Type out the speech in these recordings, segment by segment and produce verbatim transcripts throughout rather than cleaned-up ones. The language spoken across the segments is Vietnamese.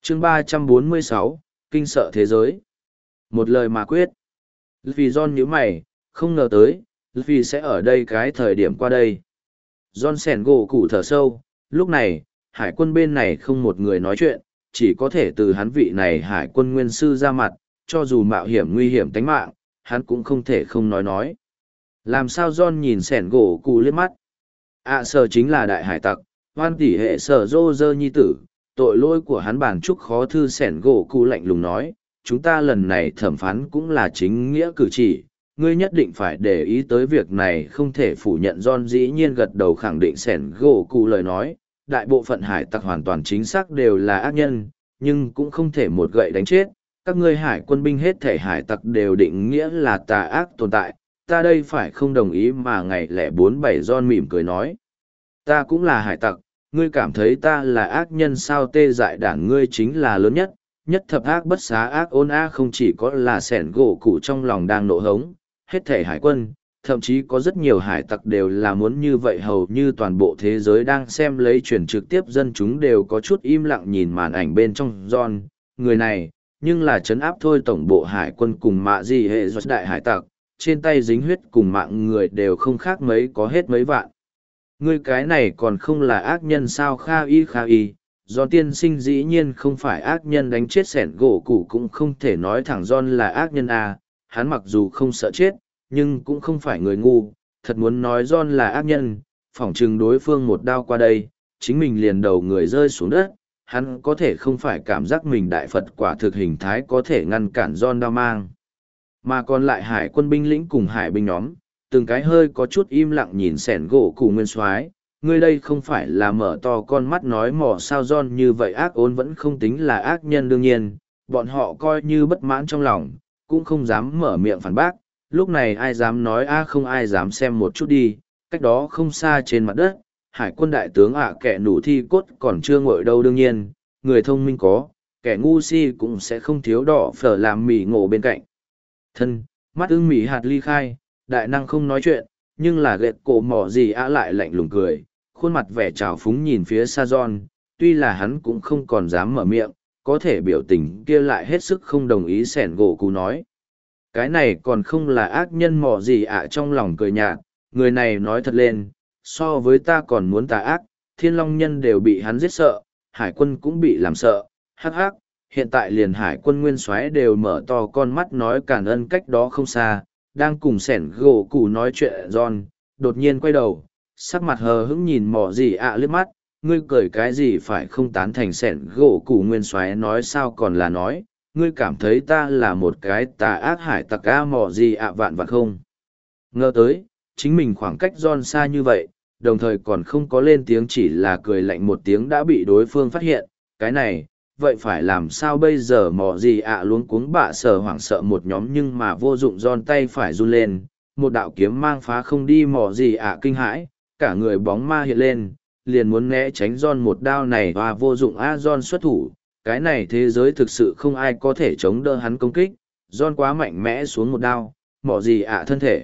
chương ba trăm bốn mươi sáu, kinh sợ thế giới. Một lời mà quyết. Vì John nhíu mày, không ngờ tới, vì sẽ ở đây cái thời điểm qua đây. John sẻn gỗ cụ thở sâu, lúc này, hải quân bên này không một người nói chuyện, chỉ có thể từ hắn vị này hải quân nguyên sư ra mặt, cho dù mạo hiểm nguy hiểm tính mạng, hắn cũng không thể không nói nói. Làm sao John nhìn sẻn gỗ cụ liếc mắt? À sở chính là đại hải tặc, hoan tỷ hệ sở rô rơ nhi tử, tội lỗi của hắn bản chúc khó thư sẻn gỗ cụ lạnh lùng nói, chúng ta lần này thẩm phán cũng là chính nghĩa cử chỉ, ngươi nhất định phải để ý tới việc này không thể phủ nhận. John dĩ nhiên gật đầu khẳng định sẻn gỗ cụ lời nói, đại bộ phận hải tặc hoàn toàn chính xác đều là ác nhân, nhưng cũng không thể một gậy đánh chết, các ngươi hải quân binh hết thể hải tặc đều định nghĩa là tà ác tồn tại, ta đây phải không đồng ý mà ngày lẻ bốn bảy John mỉm cười nói. Ta cũng là hải tặc, ngươi cảm thấy ta là ác nhân sao? Tê dại đảng ngươi chính là lớn nhất, nhất thập ác bất xá ác ôn a. Không chỉ có là sẻn gỗ cụ trong lòng đang nộ hống, hết thể hải quân, thậm chí có rất nhiều hải tặc đều là muốn như vậy. Hầu như toàn bộ thế giới đang xem lấy truyền trực tiếp, dân chúng đều có chút im lặng nhìn màn ảnh bên trong John, người này, nhưng là trấn áp thôi tổng bộ hải quân cùng mạ gì hệ giọt đại hải tặc, trên tay dính huyết cùng mạng người đều không khác mấy, có hết mấy vạn. Ngươi cái này còn không là ác nhân sao? Kha y kha y, do tiên sinh dĩ nhiên không phải ác nhân, đánh chết sẻn gỗ cụ cũng không thể nói thẳng John là ác nhân à. Hắn mặc dù không sợ chết, nhưng cũng không phải người ngu, thật muốn nói John là ác nhân, phỏng chừng đối phương một đao qua đây, chính mình liền đầu người rơi xuống đất, hắn có thể không phải cảm giác mình đại Phật quả thực hình thái có thể ngăn cản John đao mang. Mà còn lại hải quân binh lĩnh cùng hải binh nhóm, từng cái hơi có chút im lặng nhìn sẻn gỗ cụ nguyên soái, ngươi đây không phải là mở to con mắt nói mò sao? John như vậy ác ôn vẫn không tính là ác nhân, đương nhiên, bọn họ coi như bất mãn trong lòng, cũng không dám mở miệng phản bác. Lúc này ai dám nói a? Không ai dám xem một chút đi, cách đó không xa trên mặt đất, hải quân đại tướng ạ kẻ nủ thi cốt còn chưa ngồi đâu. Đương nhiên, người thông minh có, kẻ ngu si cũng sẽ không thiếu đỏ phở làm mỉ ngộ bên cạnh thân. Mắt ưng mỉ hạt ly khai, đại năng không nói chuyện, nhưng là ghẹt cổ mỏ gì ạ lại lạnh lùng cười, khuôn mặt vẻ trào phúng nhìn phía xa John, tuy là hắn cũng không còn dám mở miệng, có thể biểu tình kia lại hết sức không đồng ý. Sẻn gỗ cụ nói, cái này còn không là ác nhân mỏ gì ạ? Trong lòng cười nhạt, người này nói thật lên, so với ta còn muốn tà ác, thiên long nhân đều bị hắn giết sợ, hải quân cũng bị làm sợ, hắc hắc. Hiện tại liền hải quân nguyên soái đều mở to con mắt nói cản ân. Cách đó không xa, đang cùng sẻn gỗ cụ nói chuyện John, đột nhiên quay đầu, sắc mặt hờ hững nhìn mỏ gì ạ liếc mắt, ngươi cười cái gì? Phải không tán thành sẻn gỗ cụ nguyên soái nói sao còn là nói, ngươi cảm thấy ta là một cái tà ác hải tặc a? Mỏ gì ạ vạn vạn không ngờ tới, chính mình khoảng cách John xa như vậy, đồng thời còn không có lên tiếng, chỉ là cười lạnh một tiếng đã bị đối phương phát hiện, cái này, vậy phải làm sao bây giờ? Mỏ gì ạ luống cuống bạ sờ hoảng sợ một nhóm, nhưng mà vô dụng. John tay phải run lên, một đạo kiếm mang phá không đi. Mỏ gì ạ kinh hãi, cả người bóng ma hiện lên, liền muốn né tránh John một đao này, và vô dụng a. John xuất thủ, cái này thế giới thực sự không ai có thể chống đỡ hắn công kích. John quá mạnh mẽ, xuống một đao, mỏ gì ạ thân thể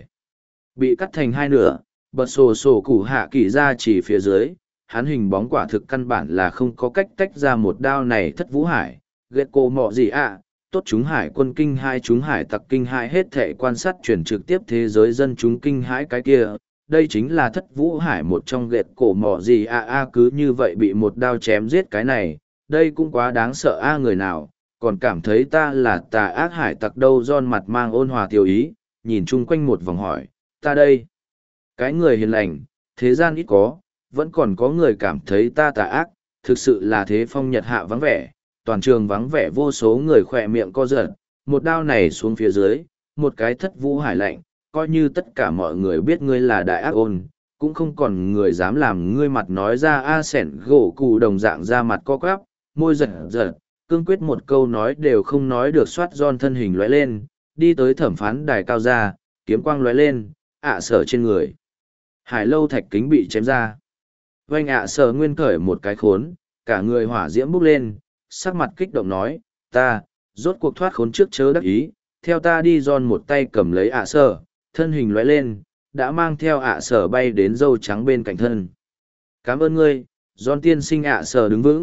bị cắt thành hai nửa, bật sổ sổ củ hạ kỳ ra chỉ phía dưới, hắn hình bóng quả thực căn bản là không có cách tách ra một đao này. Thất vũ hải, ghét cô mọ gì ạ, tốt chúng hải quân kinh hai, chúng hải tặc kinh hai, hết thể quan sát chuyển trực tiếp thế giới dân chúng kinh hãi. Cái kia, đây chính là thất vũ hải một trong ghét cổ mọ gì ạ a, cứ như vậy bị một đao chém giết, cái này, đây cũng quá đáng sợ a. Người nào còn cảm thấy ta là tà ác hải tặc đâu? John mặt mang ôn hòa tiêu ý, nhìn chung quanh một vòng hỏi, ta đây, cái người hiền lành, thế gian ít có, vẫn còn có người cảm thấy ta tà ác, thực sự là thế phong nhật hạ vắng vẻ, toàn trường vắng vẻ, vô số người khỏe miệng co giật, một đao này xuống phía dưới, một cái thất vũ hải lạnh, coi như tất cả mọi người biết ngươi là đại ác ôn, cũng không còn người dám làm ngươi mặt nói ra a. Sẻn gỗ cụ đồng dạng ra mặt co quắp, môi giật giật, cương quyết một câu nói đều không nói được. Soát John thân hình lóe lên, đi tới thẩm phán đài cao ra, kiếm quang lóe lên, ạ sở trên người hải lâu thạch kính bị chém ra. Vanh ạ sở nguyên cởi một cái khốn, cả người hỏa diễm bốc lên, sắc mặt kích động nói, ta, rốt cuộc thoát khốn trước chớ đắc ý, theo ta đi. Giòn một tay cầm lấy ạ sở, thân hình lóe lên, đã mang theo ạ sở bay đến dâu trắng bên cạnh thân. Cảm ơn ngươi, Giòn tiên sinh. ạ sở đứng vững,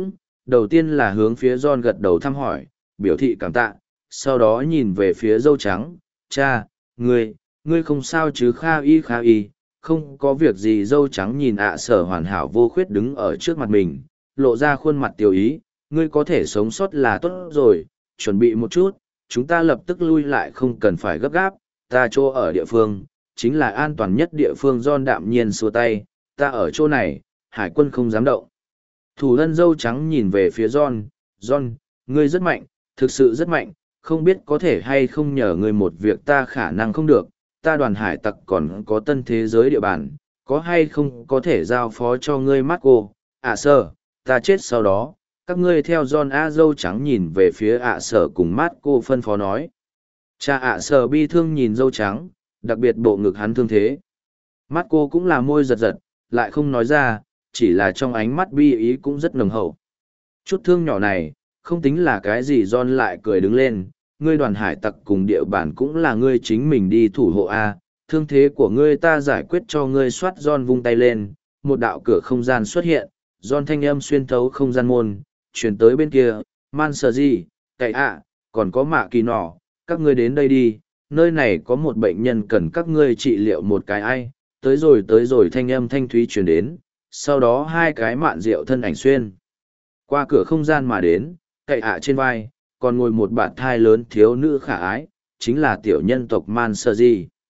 đầu tiên là hướng phía John gật đầu thăm hỏi, biểu thị cảm tạ, sau đó nhìn về phía dâu trắng, cha, ngươi, ngươi không sao chứ Kha y Kha y, không có việc gì. Dâu trắng nhìn ạ sở hoàn hảo vô khuyết đứng ở trước mặt mình, lộ ra khuôn mặt tiểu ý, ngươi có thể sống sót là tốt rồi, chuẩn bị một chút, chúng ta lập tức lui lại không cần phải gấp gáp, ta chỗ ở địa phương, chính là an toàn nhất địa phương. John đạm nhiên xua tay, ta ở chỗ này, hải quân không dám động. Thủ lân dâu trắng nhìn về phía John, John, ngươi rất mạnh, thực sự rất mạnh, không biết có thể hay không nhờ ngươi một việc ta khả năng không được, ta đoàn hải tặc còn có tân thế giới địa bàn, có hay không có thể giao phó cho ngươi Marco, ạ sở, ta chết sau đó, các ngươi theo John. A dâu trắng nhìn về phía ạ sở cùng Marco phân phó nói. Cha ạ sở bi thương nhìn dâu trắng, đặc biệt bộ ngực hắn thương thế. Marco cũng là môi giật giật, lại không nói ra, chỉ là trong ánh mắt bi ý cũng rất nồng hậu. Chút thương nhỏ này, không tính là cái gì. John lại cười đứng lên, ngươi đoàn hải tặc cùng địa bàn cũng là ngươi chính mình đi thủ hộ A, thương thế của ngươi ta giải quyết cho ngươi. Soát. John vung tay lên, một đạo cửa không gian xuất hiện, John thanh âm xuyên thấu không gian môn, truyền tới bên kia, man sờ gì, cậy ạ, còn có mạ kỳ nỏ, các ngươi đến đây đi, nơi này có một bệnh nhân cần các ngươi trị liệu một cái ai, tới rồi tới rồi. Thanh âm thanh thúy truyền đến, sau đó hai cái mạn rượu thân ảnh xuyên qua cửa không gian mà đến, cậy ạ trên vai, còn ngồi một bạn thai lớn thiếu nữ khả ái, chính là tiểu nhân tộc man sơ di.